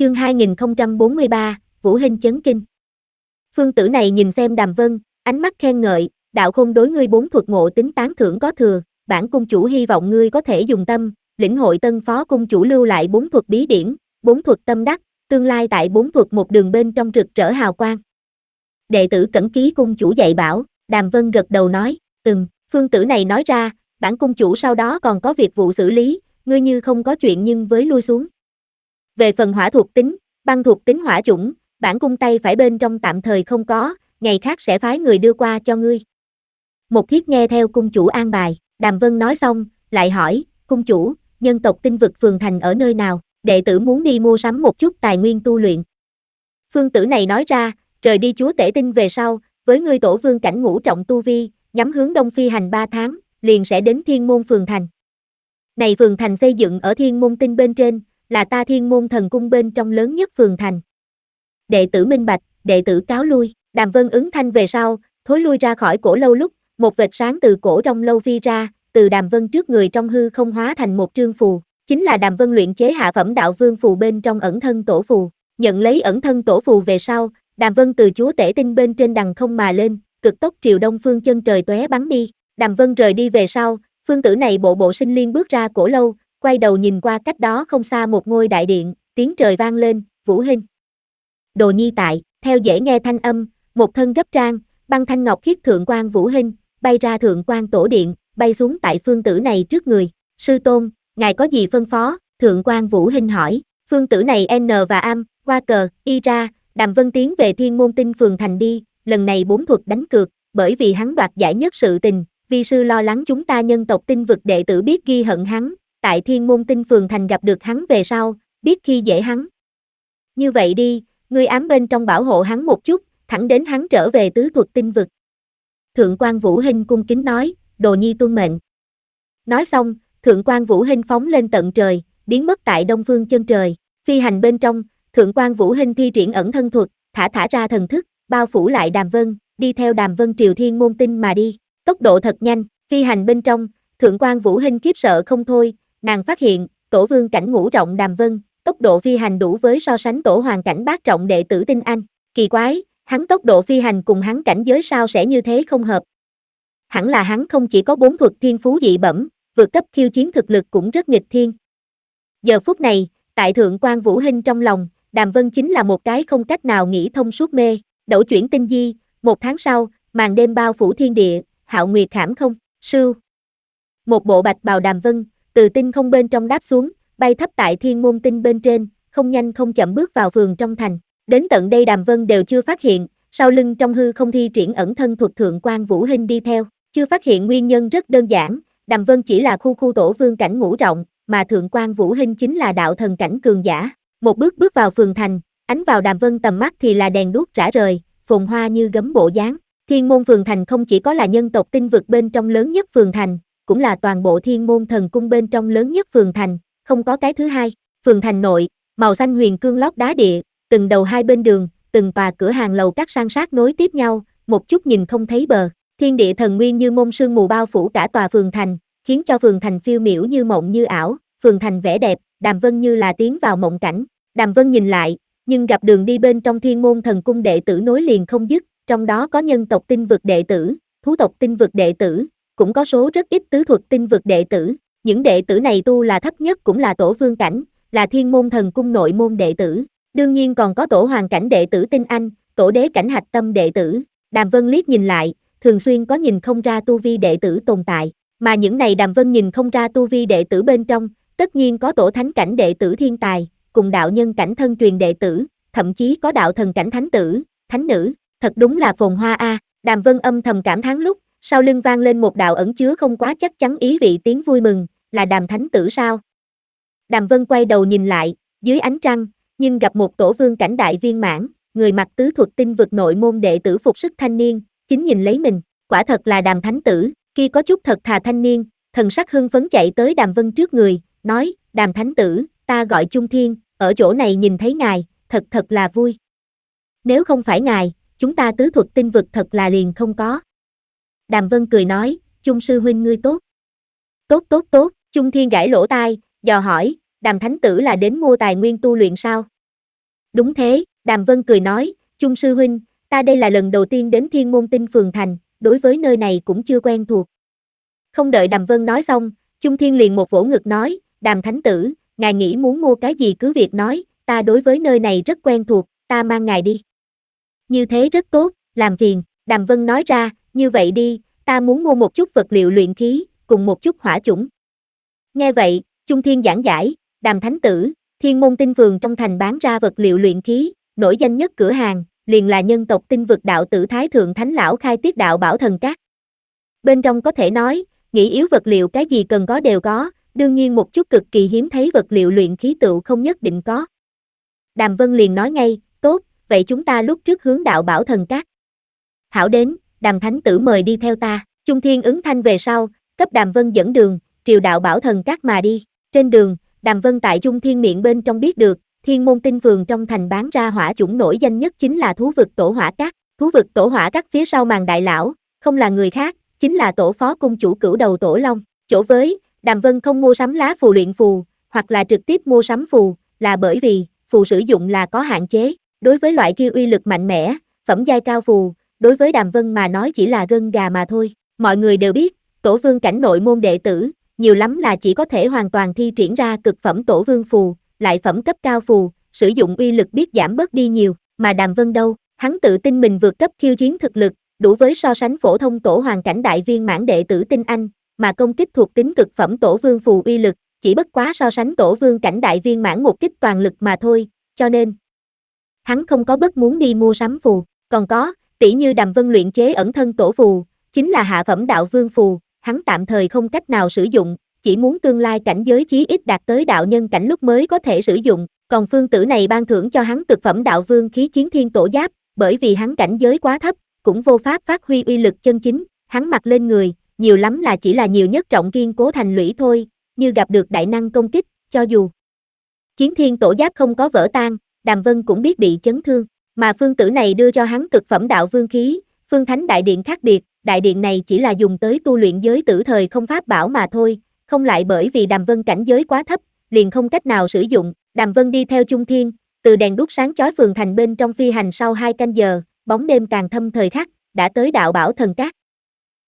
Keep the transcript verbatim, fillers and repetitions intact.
Chương hai nghìn không trăm bốn mươi ba, Vũ Hinh chấn kinh. Phương Tử này nhìn xem Đàm Vân, ánh mắt khen ngợi, đạo khôn đối ngươi bốn thuật ngộ tính tán thưởng có thừa, bản cung chủ hy vọng ngươi có thể dùng tâm, lĩnh hội tân phó cung chủ lưu lại bốn thuật bí điển, bốn thuật tâm đắc, tương lai tại bốn thuật một đường bên trong rực rỡ hào quang. Đệ tử cẩn ký cung chủ dạy bảo, Đàm Vân gật đầu nói, ừm, Phương Tử này nói ra, bản cung chủ sau đó còn có việc vụ xử lý, ngươi như không có chuyện nhưng với lui xuống. Về phần hỏa thuộc tính, băng thuộc tính hỏa chủng, bản cung tay phải bên trong tạm thời không có, ngày khác sẽ phái người đưa qua cho ngươi. Một Thiết nghe theo cung chủ an bài, Đàm Vân nói xong, lại hỏi, cung chủ, nhân tộc tinh vực phường thành ở nơi nào, đệ tử muốn đi mua sắm một chút tài nguyên tu luyện. Phương Tử này nói ra, rời đi chúa tể tinh về sau, với ngươi tổ vương cảnh ngũ trọng tu vi, nhắm hướng đông phi hành ba tháng, liền sẽ đến thiên môn phường thành. Này phường thành xây dựng ở thiên môn tinh bên trên, là ta thiên môn thần cung bên trong lớn nhất phường thành. Đệ tử minh bạch, đệ tử cáo lui, Đàm Vân ứng thanh về sau, thối lui ra khỏi cổ lâu lúc, một vệt sáng từ cổ trong lâu phi ra, từ Đàm Vân trước người trong hư không hóa thành một trương phù, chính là Đàm Vân luyện chế hạ phẩm đạo vương phù bên trong ẩn thân tổ phù. Nhận lấy ẩn thân tổ phù về sau, Đàm Vân từ chúa tể tinh bên trên đằng không mà lên, cực tốc triều đông phương chân trời tóe bắn đi. Đàm Vân rời đi về sau, Phương Tử này bộ bộ sinh liên bước ra cổ lâu, quay đầu nhìn qua cách đó không xa một ngôi đại điện, tiếng trời vang lên, Vũ Hinh. Đồ nhi tại, theo dễ nghe thanh âm, một thân gấp trang, băng thanh ngọc khiết thượng quan Vũ Hinh, bay ra thượng quan tổ điện, bay xuống tại Phương Tử này trước người. Sư tôn, ngài có gì phân phó? Thượng quan Vũ Hinh hỏi. Phương Tử này N và am, qua cờ, y ra, Đàm Vân tiến về thiên môn tinh phường thành đi, lần này bốn thuật đánh cược, bởi vì hắn đoạt giải nhất sự tình, vi sư lo lắng chúng ta nhân tộc tinh vực đệ tử biết ghi hận hắn, tại thiên môn tinh phường thành gặp được hắn về sau, biết khi dễ hắn. Như vậy đi, ngươi ám bên trong bảo hộ hắn một chút, thẳng đến hắn trở về tứ thuật tinh vực. Thượng quan Vũ Hinh cung kính nói, đồ nhi tuân mệnh. Nói xong, thượng quan Vũ Hinh phóng lên tận trời, biến mất tại đông phương chân trời, phi hành bên trong, thượng quan Vũ Hinh thi triển ẩn thân thuật, thả thả ra thần thức, bao phủ lại Đàm Vân, đi theo Đàm Vân triều thiên môn tinh mà đi, tốc độ thật nhanh, phi hành bên trong, thượng quan Vũ Hinh khiếp sợ không thôi, nàng phát hiện, tổ vương cảnh ngũ trọng Đàm Vân, tốc độ phi hành đủ với so sánh tổ hoàng cảnh bát trọng đệ tử tinh anh, kỳ quái, hắn tốc độ phi hành cùng hắn cảnh giới sao sẽ như thế không hợp. Hẳn là hắn không chỉ có bốn thuật thiên phú dị bẩm, vượt cấp khiêu chiến thực lực cũng rất nghịch thiên. Giờ phút này, tại thượng quan Vũ Hinh trong lòng, Đàm Vân chính là một cái không cách nào nghĩ thông suốt mê, đẩu chuyển tinh di, một tháng sau, màn đêm bao phủ thiên địa, hạo nguyệt khảm không, sưu. Một bộ bạch bào Đàm Vân, từ tinh không bên trong đáp xuống, bay thấp tại thiên môn tinh bên trên, không nhanh không chậm bước vào phường trong thành. Đến tận đây Đàm Vân đều chưa phát hiện, sau lưng trong hư không thi triển ẩn thân thuật thượng quan Vũ Hinh đi theo, chưa phát hiện nguyên nhân rất đơn giản, Đàm Vân chỉ là khu khu tổ vương cảnh ngũ trọng, mà thượng quan Vũ Hinh chính là đạo thần cảnh cường giả. Một bước bước vào phường thành, ánh vào Đàm Vân tầm mắt thì là đèn đuốc rã rời, phồn hoa như gấm bộ dáng. Thiên môn phường thành không chỉ có là nhân tộc tinh vực bên trong lớn nhất phường thành, cũng là toàn bộ thiên môn thần cung bên trong lớn nhất phường thành, không có cái thứ hai. Phường thành nội, màu xanh huyền cương lót đá địa, từng đầu hai bên đường, từng tòa cửa hàng lầu các san sát nối tiếp nhau, một chút nhìn không thấy bờ. Thiên địa thần nguyên như mông sương mù bao phủ cả tòa phường thành, khiến cho phường thành phiêu miểu như mộng như ảo, phường thành vẻ đẹp, Đàm Vân như là tiến vào mộng cảnh. Đàm Vân nhìn lại, nhưng gặp đường đi bên trong thiên môn thần cung đệ tử nối liền không dứt, trong đó có nhân tộc tinh vực đệ tử, thú tộc tinh vực đệ tử, cũng có số rất ít tứ thuật tinh vực đệ tử. Những đệ tử này tu là thấp nhất cũng là tổ vương cảnh, là thiên môn thần cung nội môn đệ tử. Đương nhiên còn có tổ hoàng cảnh đệ tử tinh anh, tổ đế cảnh hạch tâm đệ tử. Đàm Vân liếc nhìn lại, thường xuyên có nhìn không ra tu vi đệ tử tồn tại, mà những này Đàm Vân nhìn không ra tu vi đệ tử bên trong, tất nhiên có tổ thánh cảnh đệ tử thiên tài, cùng đạo nhân cảnh thân truyền đệ tử, thậm chí có đạo thần cảnh thánh tử, thánh nữ, thật đúng là phồn hoa a. À. Đàm Vân âm thầm cảm thán lúc, sau lưng vang lên một đạo ẩn chứa không quá chắc chắn ý vị tiếng vui mừng, là Đàm thánh tử sao? Đàm Vân quay đầu nhìn lại, dưới ánh trăng, nhưng gặp một tổ vương cảnh đại viên mãn, người mặc tứ thuật tinh vực nội môn đệ tử phục sức thanh niên, chính nhìn lấy mình, quả thật là Đàm thánh tử, kia có chút thật thà thanh niên, thần sắc hưng phấn chạy tới Đàm Vân trước người, nói, Đàm thánh tử, ta gọi Trung Thiên, ở chỗ này nhìn thấy ngài, thật thật là vui. Nếu không phải ngài, chúng ta tứ thuật tinh vực thật là liền không có. Đàm Vân cười nói, Trung sư huynh ngươi tốt. Tốt tốt tốt, Trung Thiên gãi lỗ tai, dò hỏi, Đàm thánh tử là đến mua tài nguyên tu luyện sao? Đúng thế, Đàm Vân cười nói, Chung sư huynh, ta đây là lần đầu tiên đến Thiên Môn Tinh Phường Thành, đối với nơi này cũng chưa quen thuộc. Không đợi Đàm Vân nói xong, Chung Thiên liền một vỗ ngực nói, Đàm Thánh Tử, ngài nghĩ muốn mua cái gì cứ việc nói, ta đối với nơi này rất quen thuộc, ta mang ngài đi. Như thế rất tốt, làm phiền, Đàm Vân nói ra, như vậy đi, ta muốn mua một chút vật liệu luyện khí, cùng một chút hỏa chủng. Nghe vậy, Chung Thiên giảng giải, Đàm Thánh Tử, Thiên Môn Tinh Phường trong thành bán ra vật liệu luyện khí, nổi danh nhất cửa hàng, liền là nhân tộc Tinh Vực đạo tử Thái Thượng Thánh Lão khai tiết đạo bảo thần các. Bên trong có thể nói, nghĩ yếu vật liệu cái gì cần có đều có, đương nhiên một chút cực kỳ hiếm thấy vật liệu luyện khí tựu không nhất định có. Đàm Vân liền nói ngay, tốt, vậy chúng ta lúc trước hướng đạo bảo thần các. Hảo đến, Đàm Thánh Tử mời đi theo ta, Chung Thiên ứng thanh về sau, cấp Đàm Vân dẫn đường, triều đạo bảo thần các mà đi. Trên đường, Đàm Vân tại Chung Thiên miệng bên trong biết được, Thiên Môn Tinh Phường trong thành bán ra hỏa chủng nổi danh nhất chính là thú vực tổ hỏa các. Thú vực tổ hỏa các phía sau màn đại lão, không là người khác, chính là tổ phó cung chủ cửu đầu tổ long. Chỗ với, Đàm Vân không mua sắm lá phù luyện phù, hoặc là trực tiếp mua sắm phù, là bởi vì, phù sử dụng là có hạn chế. Đối với loại kia uy lực mạnh mẽ, phẩm giai cao phù, đối với Đàm Vân mà nói chỉ là gân gà mà thôi. Mọi người đều biết, tổ vương cảnh nội môn đệ tử, nhiều lắm là chỉ có thể hoàn toàn thi triển ra cực phẩm tổ vương phù, lại phẩm cấp cao phù, sử dụng uy lực biết giảm bớt đi nhiều, mà Đàm Vân đâu, hắn tự tin mình vượt cấp khiêu chiến thực lực, đủ với so sánh phổ thông tổ hoàng cảnh đại viên mãn đệ tử tinh anh, mà công kích thuộc tính cực phẩm tổ vương phù uy lực, chỉ bất quá so sánh tổ vương cảnh đại viên mãn một kích toàn lực mà thôi, cho nên hắn không có bất muốn đi mua sắm phù, còn có, tỷ như Đàm Vân luyện chế ẩn thân tổ phù, chính là hạ phẩm đạo vương phù, hắn tạm thời không cách nào sử dụng, chỉ muốn tương lai cảnh giới chí ít đạt tới đạo nhân cảnh lúc mới có thể sử dụng, còn phương tử này ban thưởng cho hắn cực phẩm đạo vương khí chiến thiên tổ giáp, bởi vì hắn cảnh giới quá thấp, cũng vô pháp phát huy uy lực chân chính, hắn mặc lên người, nhiều lắm là chỉ là nhiều nhất trọng kiên cố thành lũy thôi, như gặp được đại năng công kích, cho dù chiến thiên tổ giáp không có vỡ tan, Đàm Vân cũng biết bị chấn thương, mà phương tử này đưa cho hắn cực phẩm đạo vương khí, phương thánh đại điện khác biệt, đại điện này chỉ là dùng tới tu luyện giới tử thời không pháp bảo mà thôi, không lại bởi vì Đàm Vân cảnh giới quá thấp, liền không cách nào sử dụng. Đàm Vân đi theo Chung Thiên, từ đèn đuốc sáng chói phường thành bên trong phi hành sau hai canh giờ, bóng đêm càng thâm thời khắc, đã tới đạo bảo thần các.